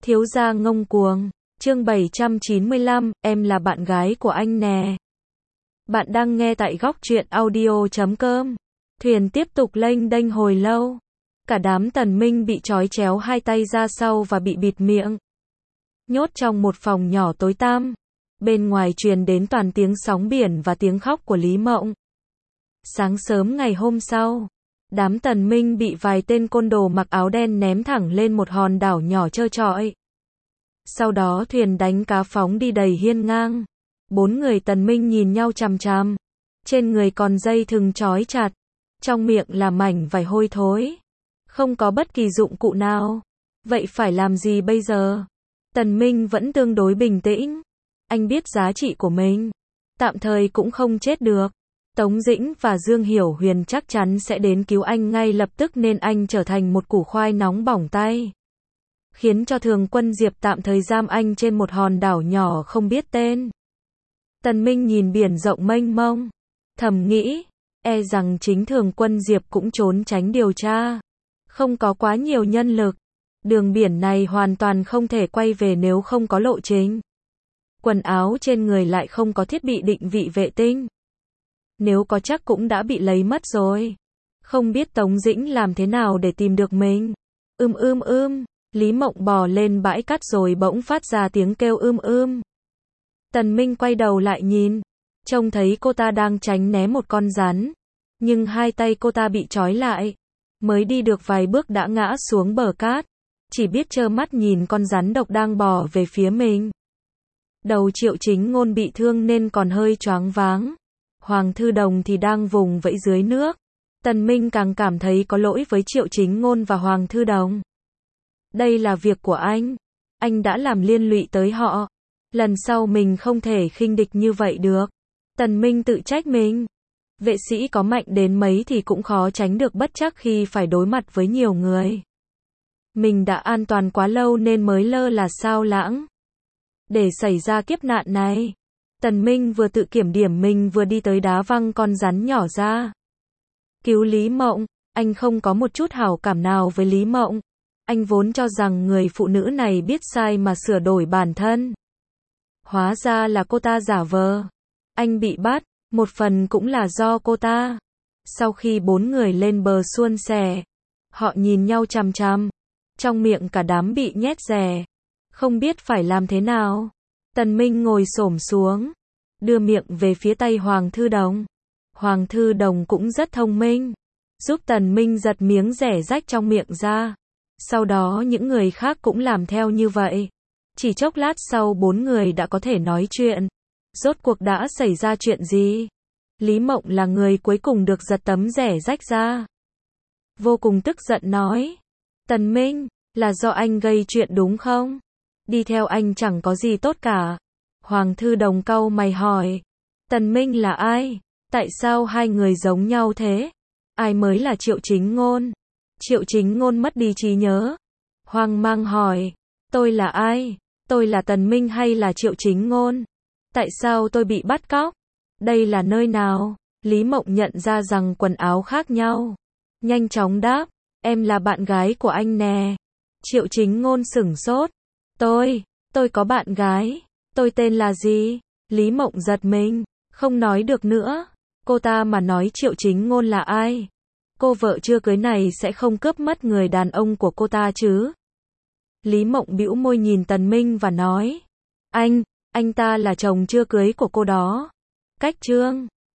Thiếu gia ngông cuồng. Chương 795, em là bạn gái của anh nè. Bạn đang nghe tại góc truyện audio.com. Thuyền tiếp tục lênh đênh hồi lâu. Cả đám Tần Minh bị trói chéo hai tay ra sau và bị bịt miệng. Nhốt trong một phòng nhỏ tối tăm. Bên ngoài truyền đến toàn tiếng sóng biển và tiếng khóc của Lý Mộng. Sáng sớm ngày hôm sau, đám Tần Minh bị vài tên côn đồ mặc áo đen ném thẳng lên một hòn đảo nhỏ trơ trọi. Sau đó thuyền đánh cá phóng đi đầy hiên ngang. 4 người Tần Minh nhìn nhau chằm chằm. Trên người còn dây thừng trói chặt. Trong miệng là mảnh vải hôi thối. Không có bất kỳ dụng cụ nào. Vậy phải làm gì bây giờ? Tần Minh vẫn tương đối bình tĩnh. Anh biết giá trị của mình. Tạm thời cũng không chết được. Tống Dĩnh và Dương Hiểu Huyền chắc chắn sẽ đến cứu anh ngay lập tức nên anh trở thành một củ khoai nóng bỏng tay. Khiến cho Thường Quân Diệp tạm thời giam anh trên một hòn đảo nhỏ không biết tên. Tần Minh nhìn biển rộng mênh mông. Thầm nghĩ, e rằng chính Thường Quân Diệp cũng trốn tránh điều tra. Không có quá nhiều nhân lực. Đường biển này hoàn toàn không thể quay về nếu không có lộ trình. Quần áo trên người lại không có thiết bị định vị vệ tinh. Nếu có chắc cũng đã bị lấy mất rồi. Không biết Tống Dĩnh làm thế nào để tìm được mình. Lý Mộng bò lên bãi cát rồi bỗng phát ra tiếng kêu Tần Minh quay đầu lại nhìn. Trông thấy cô ta đang tránh né một con rắn. Nhưng hai tay cô ta bị trói lại. Mới đi được vài bước đã ngã xuống bờ cát. Chỉ biết trơ mắt nhìn con rắn độc đang bò về phía mình. Đầu Triệu Chính Ngôn bị thương nên còn hơi choáng váng. Hoàng Thư Đồng thì đang vùng vẫy dưới nước. Tần Minh càng cảm thấy có lỗi với Triệu Chính Ngôn và Hoàng Thư Đồng. Đây là việc của anh đã làm liên lụy tới họ. Lần sau mình không thể khinh địch như vậy được. Tần Minh tự trách mình. Vệ sĩ có mạnh đến mấy thì cũng khó tránh được bất trắc khi phải đối mặt với nhiều người. Mình đã an toàn quá lâu nên mới lơ là sao lãng. Để xảy ra kiếp nạn này. Tần Minh vừa tự kiểm điểm mình vừa đi tới đá văng con rắn nhỏ ra. Cứu Lý Mộng, anh không có một chút hảo cảm nào với Lý Mộng. Anh vốn cho rằng người phụ nữ này biết sai mà sửa đổi bản thân. Hóa ra là cô ta giả vờ. Anh bị bắt, một phần cũng là do cô ta. Sau khi 4 người lên bờ suôn sẻ, họ nhìn nhau chằm chằm. Trong miệng cả đám bị nhét dè. Không biết phải làm thế nào. Tần Minh ngồi xổm xuống. Đưa miệng về phía tay Hoàng Thư Đồng. Hoàng Thư Đồng cũng rất thông minh. Giúp Tần Minh giật miếng dẻ rách trong miệng ra. Sau đó những người khác cũng làm theo như vậy. Chỉ chốc lát sau 4 người đã có thể nói chuyện. Rốt cuộc đã xảy ra chuyện gì? Lý Mộng là người cuối cùng được giật tấm dẻ rách ra. Vô cùng tức giận nói. Tần Minh, là do anh gây chuyện đúng không? Đi theo anh chẳng có gì tốt cả. Hoàng Thư Đồng cau mày hỏi. Tần Minh là ai? Tại sao hai người giống nhau thế? Ai mới là Triệu Chính Ngôn? Triệu Chính Ngôn mất đi trí nhớ. Hoang mang hỏi. Tôi là ai? Tôi là Tần Minh hay là Triệu Chính Ngôn? Tại sao tôi bị bắt cóc? Đây là nơi nào? Lý Mộng nhận ra rằng quần áo khác nhau. Nhanh chóng đáp. Em là bạn gái của anh nè. Triệu Chính Ngôn sửng sốt. Tôi có bạn gái. Tôi tên là gì? Lý Mộng giật mình. Không nói được nữa. Cô ta mà nói Triệu Chính Ngôn là ai? Cô vợ chưa cưới này sẽ không cướp mất người đàn ông của cô ta chứ? Lý Mộng bĩu môi nhìn Tần Minh và nói. Anh ta là chồng chưa cưới của cô đó. Cách Trương.